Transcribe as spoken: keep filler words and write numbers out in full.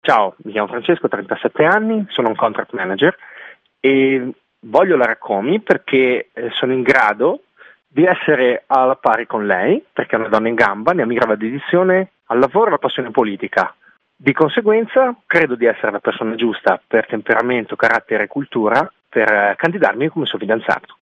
Ciao, mi chiamo Francesco, ho trentasette anni, sono un contract manager e voglio la Raccomi perché eh, sono in grado di essere alla pari con lei, perché è una donna in gamba, ne ha migliore dedizione al lavoro e alla passione politica. Di conseguenza, credo di essere la persona giusta per temperamento, carattere e cultura per eh, candidarmi come suo fidanzato.